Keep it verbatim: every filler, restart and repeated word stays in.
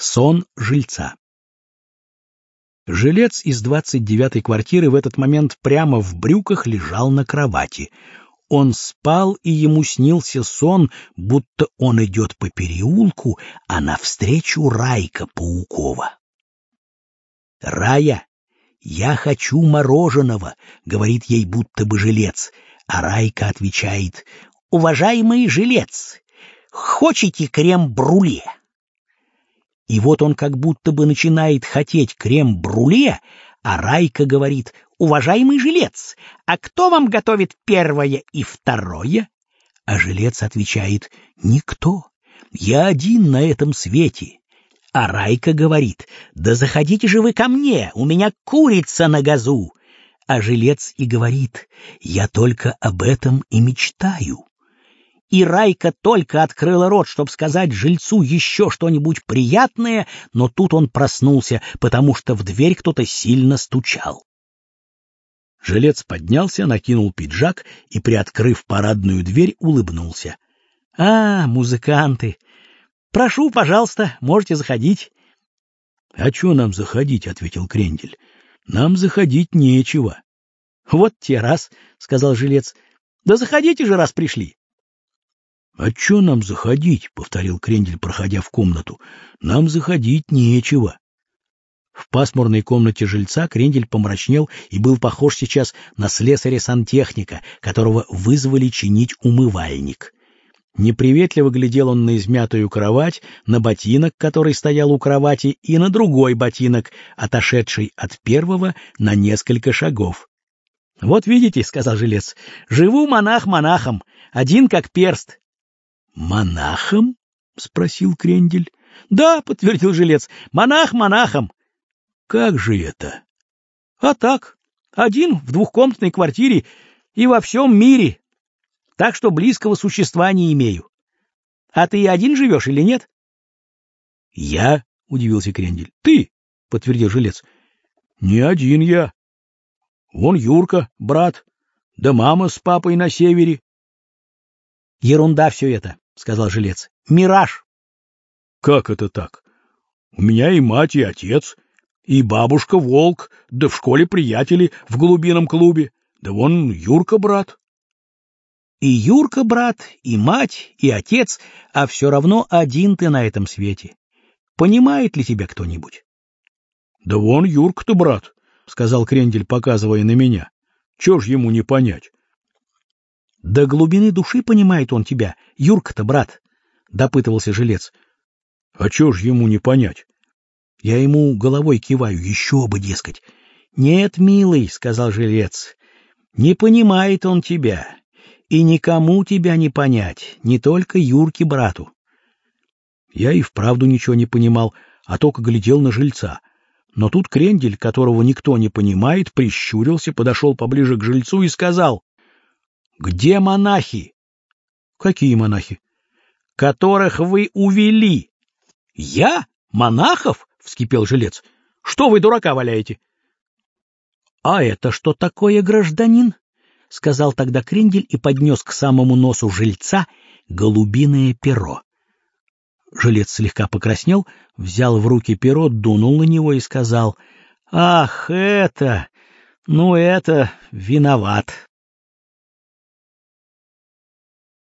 Сон жильца. Жилец из двадцать девятой квартиры в этот момент прямо в брюках лежал на кровати. Он спал, и ему снился сон, будто он идет по переулку, а навстречу Райка Паукова. «Рая, я хочу мороженого», — говорит ей будто бы жилец, а Райка отвечает: «Уважаемый жилец, хочете крем-брюле?» И вот он как будто бы начинает хотеть крем-брюле, а Райка говорит: «Уважаемый жилец, а кто вам готовит первое и второе?» А жилец отвечает: «Никто, я один на этом свете». А Райка говорит: «Да заходите же вы ко мне, у меня курица на газу». А жилец и говорит: «Я только об этом и мечтаю». И Райка только открыла рот, чтобы сказать жильцу еще что-нибудь приятное, но тут он проснулся, потому что в дверь кто-то сильно стучал. Жилец поднялся, накинул пиджак и, приоткрыв парадную дверь, улыбнулся. — А, музыканты! Прошу, пожалуйста, можете заходить. — А что нам заходить? — ответил Крендель. — Нам заходить нечего. — Вот те раз, — сказал жилец. — Да заходите же, раз пришли. — А что нам заходить? — повторил Крендель, проходя в комнату. — Нам заходить нечего. В пасмурной комнате жильца Крендель помрачнел и был похож сейчас на слесаря-сантехника, которого вызвали чинить умывальник. Неприветливо глядел он на измятую кровать, на ботинок, который стоял у кровати, и на другой ботинок, отошедший от первого на несколько шагов. — Вот видите, — сказал жилец, — живу монах монахом, один как перст. — Монахом? — спросил Крендель. — Да, — подтвердил жилец, — монах монахом. — Как же это? — А так, один в двухкомнатной квартире и во всем мире, так что близкого существа не имею. А ты один живешь или нет? — Я? — удивился Крендель. — Ты? — подтвердил жилец. — Не один я. Вон Юрка, брат, да мама с папой на севере. — Ерунда все это, — сказал жилец. — Мираж. — Как это так? У меня и мать, и отец, и бабушка-волк, да в школе приятели в голубином клубе, да вон Юрка, брат. — И Юрка, брат, и мать, и отец, а все равно один ты на этом свете. Понимает ли тебя кто-нибудь? — Да вон Юрка-то, брат, — сказал Крендель, показывая на меня. — Чего ж ему не понять? — До глубины души понимает он тебя, Юрка-то, брат, — допытывался жилец. — А чего ж ему не понять? Я ему головой киваю, еще бы, дескать. — Нет, милый, — сказал жилец, — не понимает он тебя, и никому тебя не понять, не только Юрке, брату. Я и вправду ничего не понимал, а только глядел на жильца. Но тут Крендель, которого никто не понимает, прищурился, подошел поближе к жильцу и сказал: — Где монахи? — Какие монахи? — Которых вы увели. — Я? Монахов? — вскипел жилец. — Что вы дурака валяете? — А это что такое, гражданин? — сказал тогда Крендель и поднес к самому носу жильца голубиное перо. Жилец слегка покраснел, взял в руки перо, дунул на него и сказал: — Ах, это... ну, это... виноват.